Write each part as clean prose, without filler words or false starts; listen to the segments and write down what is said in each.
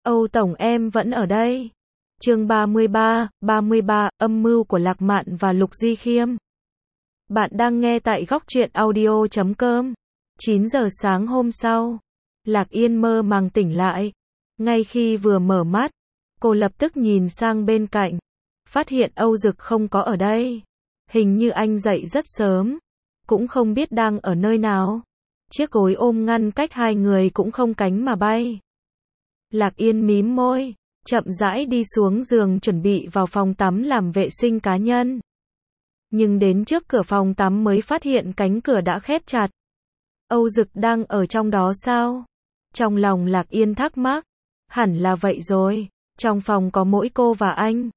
Âu Tổng em vẫn ở đây. Chương 33, âm mưu của Lạc Mạn và Lục Duy Khiêm. Bạn đang nghe tại góc truyện audio.com. 9 giờ sáng hôm sau, Lạc Yên mơ màng tỉnh lại. Ngay khi vừa mở mắt, cô lập tức nhìn sang bên cạnh, phát hiện Âu Dực không có ở đây. Hình như anh dậy rất sớm, cũng không biết đang ở nơi nào. Chiếc gối ôm ngăn cách hai người cũng không cánh mà bay. Lạc Yên mím môi, chậm rãi đi xuống giường chuẩn bị vào phòng tắm làm vệ sinh cá nhân. Nhưng đến trước cửa phòng tắm mới phát hiện cánh cửa đã khép chặt. Âu Dực đang ở trong đó sao? Trong lòng Lạc Yên thắc mắc. Hẳn là vậy rồi, trong phòng có mỗi cô và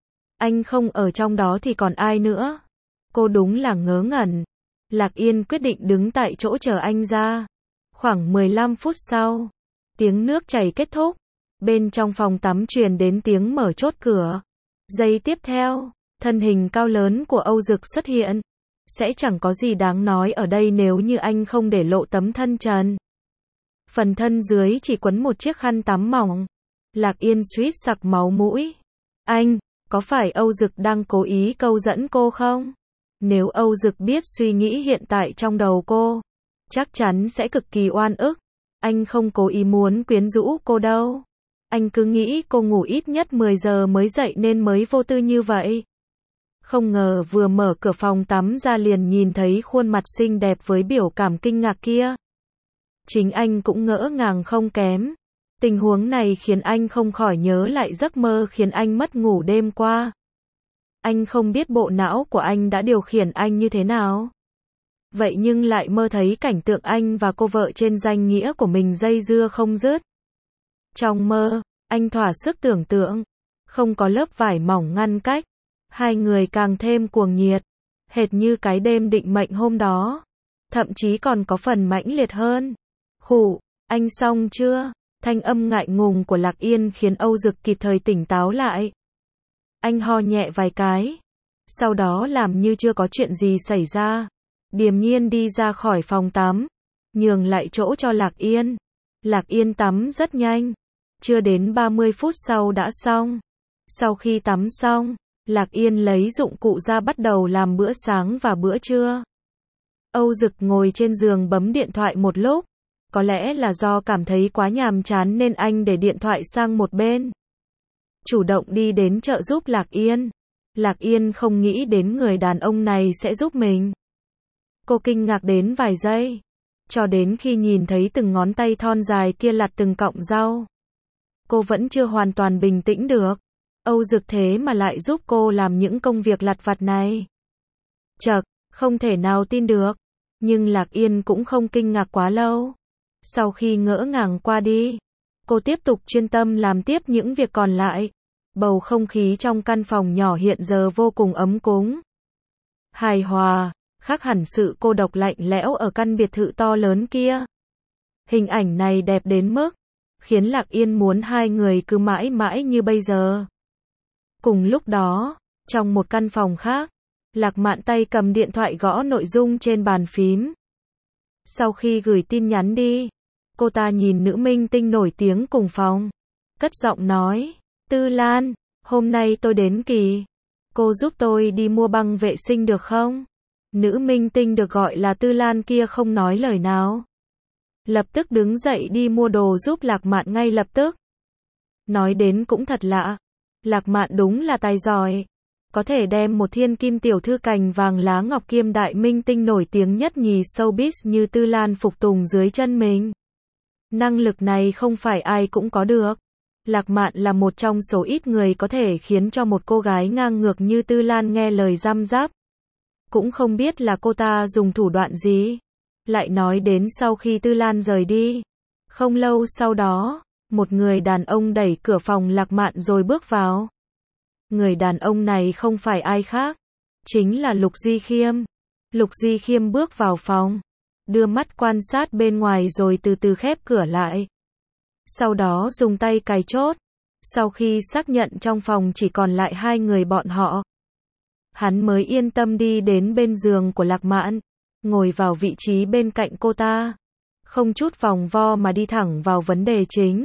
anh không ở trong đó thì còn ai nữa? Cô đúng là ngớ ngẩn. Lạc Yên quyết định đứng tại chỗ chờ anh ra. Khoảng 15 phút sau, tiếng nước chảy kết thúc. Bên trong phòng tắm truyền đến tiếng mở chốt cửa. Giây tiếp theo, thân hình cao lớn của Âu Dực xuất hiện. Sẽ chẳng có gì đáng nói ở đây nếu như anh không để lộ tấm thân trần. Phần thân dưới chỉ quấn một chiếc khăn tắm mỏng. Lạc Yên suýt sặc máu mũi. Anh, có phải Âu Dực đang cố ý câu dẫn cô không? Nếu Âu Dực biết suy nghĩ hiện tại trong đầu cô, chắc chắn sẽ cực kỳ oan ức. Anh không cố ý muốn quyến rũ cô đâu. Anh cứ nghĩ cô ngủ ít nhất 10 giờ mới dậy nên mới vô tư như vậy. Không ngờ vừa mở cửa phòng tắm ra liền nhìn thấy khuôn mặt xinh đẹp với biểu cảm kinh ngạc kia. Chính anh cũng ngỡ ngàng không kém. Tình huống này khiến anh không khỏi nhớ lại giấc mơ khiến anh mất ngủ đêm qua. Anh không biết bộ não của anh đã điều khiển anh như thế nào. Vậy nhưng lại mơ thấy cảnh tượng anh và cô vợ trên danh nghĩa của mình dây dưa không dứt. Trong mơ, anh thỏa sức tưởng tượng, không có lớp vải mỏng ngăn cách, hai người càng thêm cuồng nhiệt, hệt như cái đêm định mệnh hôm đó, thậm chí còn có phần mãnh liệt hơn. Khụ, anh xong chưa? Thanh âm ngại ngùng của Lạc Yên khiến Âu Dực kịp thời tỉnh táo lại. Anh ho nhẹ vài cái, sau đó làm như chưa có chuyện gì xảy ra, điềm nhiên đi ra khỏi phòng tắm, nhường lại chỗ cho Lạc Yên. Lạc Yên tắm rất nhanh, chưa đến 30 phút sau đã xong. Sau khi tắm xong, Lạc Yên lấy dụng cụ ra bắt đầu làm bữa sáng và bữa trưa. Âu Dực ngồi trên giường bấm điện thoại một lúc. Có lẽ là do cảm thấy quá nhàm chán nên anh để điện thoại sang một bên. Chủ động đi đến trợ giúp Lạc Yên. Lạc Yên không nghĩ đến người đàn ông này sẽ giúp mình. Cô kinh ngạc đến vài giây, cho đến khi nhìn thấy từng ngón tay thon dài kia lặt từng cọng rau. Cô vẫn chưa hoàn toàn bình tĩnh được. Âu Dực thế mà lại giúp cô làm những công việc lặt vặt này. Chậc, không thể nào tin được. Nhưng Lạc Yên cũng không kinh ngạc quá lâu. Sau khi ngỡ ngàng qua đi, cô tiếp tục chuyên tâm làm tiếp những việc còn lại. Bầu không khí trong căn phòng nhỏ hiện giờ vô cùng ấm cúng, hài hòa, khác hẳn sự cô độc lạnh lẽo ở căn biệt thự to lớn kia. Hình ảnh này đẹp đến mức khiến Lạc Yên muốn hai người cứ mãi mãi như bây giờ. Cùng lúc đó, trong một căn phòng khác, Lạc Mạn tay cầm điện thoại gõ nội dung trên bàn phím. Sau khi gửi tin nhắn đi, cô ta nhìn nữ minh tinh nổi tiếng cùng phòng, cất giọng nói, Tư Lan, hôm nay tôi đến kỳ, cô giúp tôi đi mua băng vệ sinh được không? Nữ minh tinh được gọi là Tư Lan kia không nói lời nào. Lập tức đứng dậy đi mua đồ giúp Lạc Mạn ngay lập tức. Nói đến cũng thật lạ, Lạc Mạn đúng là tài giỏi. Có thể đem một thiên kim tiểu thư cành vàng lá ngọc kiêm đại minh tinh nổi tiếng nhất nhì showbiz như Tư Lan phục tùng dưới chân mình. Năng lực này không phải ai cũng có được. Lạc Mạn là một trong số ít người có thể khiến cho một cô gái ngang ngược như Tư Lan nghe lời răm rắp. Cũng không biết là cô ta dùng thủ đoạn gì. Lại nói đến sau khi Tư Lan rời đi, không lâu sau đó, một người đàn ông đẩy cửa phòng Lạc Mạn rồi bước vào. Người đàn ông này không phải ai khác, chính là Lục Duy Khiêm. Lục Duy Khiêm bước vào phòng, đưa mắt quan sát bên ngoài rồi từ từ khép cửa lại. Sau đó dùng tay cài chốt. Sau khi xác nhận trong phòng chỉ còn lại hai người bọn họ, hắn mới yên tâm đi đến bên giường của Lạc Mạn, ngồi vào vị trí bên cạnh cô ta. Không chút vòng vo mà đi thẳng vào vấn đề chính.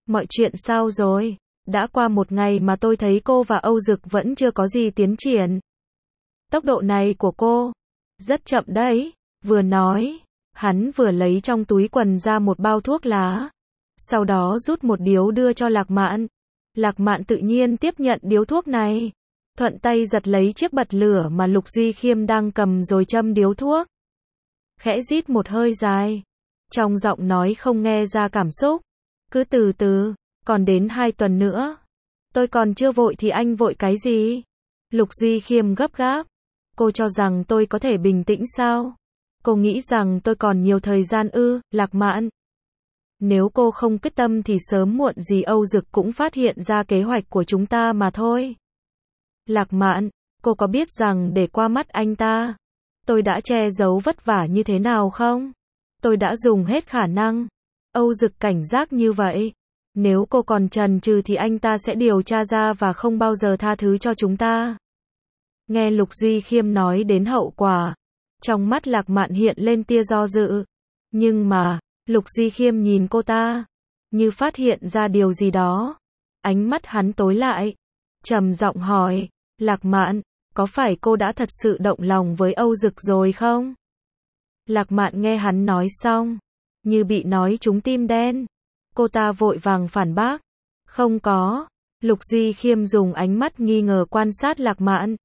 Mọi chuyện sao rồi? Đã qua một ngày mà tôi thấy cô và Âu Dực vẫn chưa có gì tiến triển. Tốc độ này của cô rất chậm đấy. Vừa nói, hắn vừa lấy trong túi quần ra một bao thuốc lá. Sau đó rút một điếu đưa cho Lạc Mạn. Lạc Mạn tự nhiên tiếp nhận điếu thuốc này. Thuận tay giật lấy chiếc bật lửa mà Lục Duy Khiêm đang cầm rồi châm điếu thuốc. Khẽ rít một hơi dài. Trong giọng nói không nghe ra cảm xúc. Cứ từ từ, còn đến 2 tuần nữa. Tôi còn chưa vội thì anh vội cái gì? Lục Duy Khiêm gấp gáp. Cô cho rằng tôi có thể bình tĩnh sao? Cô nghĩ rằng tôi còn nhiều thời gian ư? Lạc Mạn. Nếu cô không quyết tâm thì sớm muộn gì Âu Dực cũng phát hiện ra kế hoạch của chúng ta mà thôi. Lạc Mạn, cô có biết rằng để qua mắt anh ta, tôi đã che giấu vất vả như thế nào không? Tôi đã dùng hết khả năng. Âu Dực cảnh giác như vậy. Nếu cô còn chần chừ thì anh ta sẽ điều tra ra và không bao giờ tha thứ cho chúng ta. Nghe Lục Duy Khiêm nói đến hậu quả, trong mắt Lạc Mạn hiện lên tia do dự. Nhưng mà, Lục Duy Khiêm nhìn cô ta, như phát hiện ra điều gì đó. Ánh mắt hắn tối lại, trầm giọng hỏi, Lạc Mạn, có phải cô đã thật sự động lòng với Âu Dực rồi không? Lạc Mạn nghe hắn nói xong, như bị nói trúng tim đen. Cô ta vội vàng phản bác. Không có. Lục Duy Khiêm dùng ánh mắt nghi ngờ quan sát Lạc Mạn.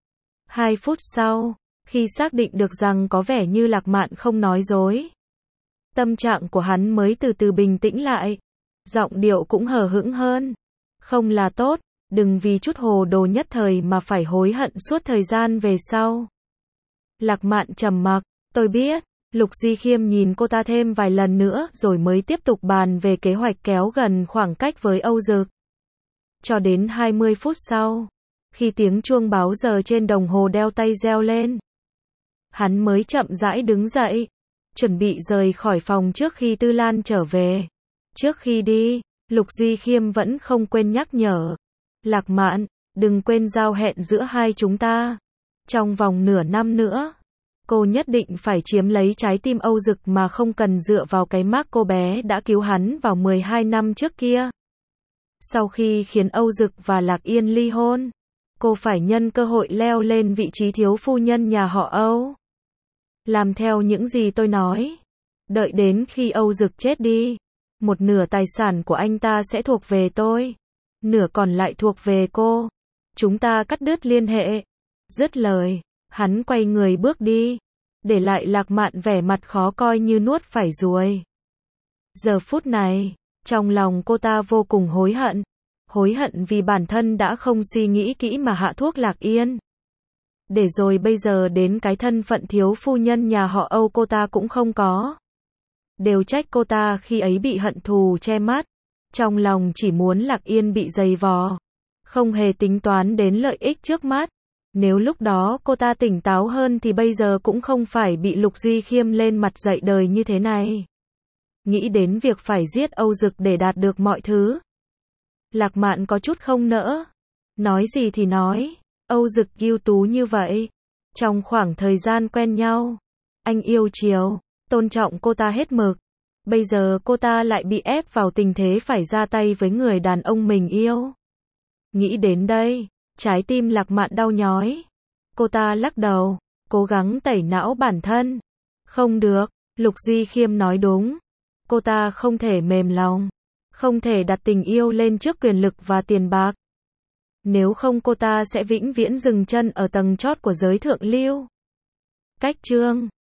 2 phút sau, khi xác định được rằng có vẻ như Lạc Mạn không nói dối, tâm trạng của hắn mới từ từ bình tĩnh lại. Giọng điệu cũng hờ hững hơn. Không là tốt, đừng vì chút hồ đồ nhất thời mà phải hối hận suốt thời gian về sau. Lạc Mạn trầm mặc. Tôi biết. Lục Duy Khiêm nhìn cô ta thêm vài lần nữa rồi mới tiếp tục bàn về kế hoạch kéo gần khoảng cách với Âu Dực. Cho đến 20 phút sau, khi tiếng chuông báo giờ trên đồng hồ đeo tay reo lên, hắn mới chậm rãi đứng dậy, chuẩn bị rời khỏi phòng trước khi Tư Lan trở về. Trước khi đi, Lục Duy Khiêm vẫn không quên nhắc nhở. Lạc Mạn, đừng quên giao hẹn giữa hai chúng ta. Trong vòng nửa năm nữa, cô nhất định phải chiếm lấy trái tim Âu Dực mà không cần dựa vào cái mác cô bé đã cứu hắn vào 12 năm trước kia. Sau khi khiến Âu Dực và Lạc Yên ly hôn, cô phải nhân cơ hội leo lên vị trí thiếu phu nhân nhà họ Âu. Làm theo những gì tôi nói. Đợi đến khi Âu Dực chết đi, một nửa tài sản của anh ta sẽ thuộc về tôi, nửa còn lại thuộc về cô. Chúng ta cắt đứt liên hệ. Dứt lời, hắn quay người bước đi, để lại Lạc Mạn vẻ mặt khó coi như nuốt phải ruồi. Giờ phút này, trong lòng cô ta vô cùng hối hận. Hối hận vì bản thân đã không suy nghĩ kỹ mà hạ thuốc Lạc Yên. Để rồi bây giờ đến cái thân phận thiếu phu nhân nhà họ Âu cô ta cũng không có. Đều trách cô ta khi ấy bị hận thù che mắt. Trong lòng chỉ muốn Lạc Yên bị dày vò, không hề tính toán đến lợi ích trước mắt. Nếu lúc đó cô ta tỉnh táo hơn thì bây giờ cũng không phải bị Lục Duy Khiêm lên mặt dạy đời như thế này. Nghĩ đến việc phải giết Âu Dực để đạt được mọi thứ, Lạc Mạn có chút không nỡ. Nói gì thì nói, Âu Dực ưu tú như vậy. Trong khoảng thời gian quen nhau, anh yêu chiều, tôn trọng cô ta hết mực. Bây giờ cô ta lại bị ép vào tình thế phải ra tay với người đàn ông mình yêu. Nghĩ đến đây, trái tim Lạc Mạn đau nhói. Cô ta lắc đầu, cố gắng tẩy não bản thân. Không được, Lục Duy Khiêm nói đúng. Cô ta không thể mềm lòng, không thể đặt tình yêu lên trước quyền lực và tiền bạc. Nếu không cô ta sẽ vĩnh viễn dừng chân ở tầng chót của giới thượng lưu. Cách chương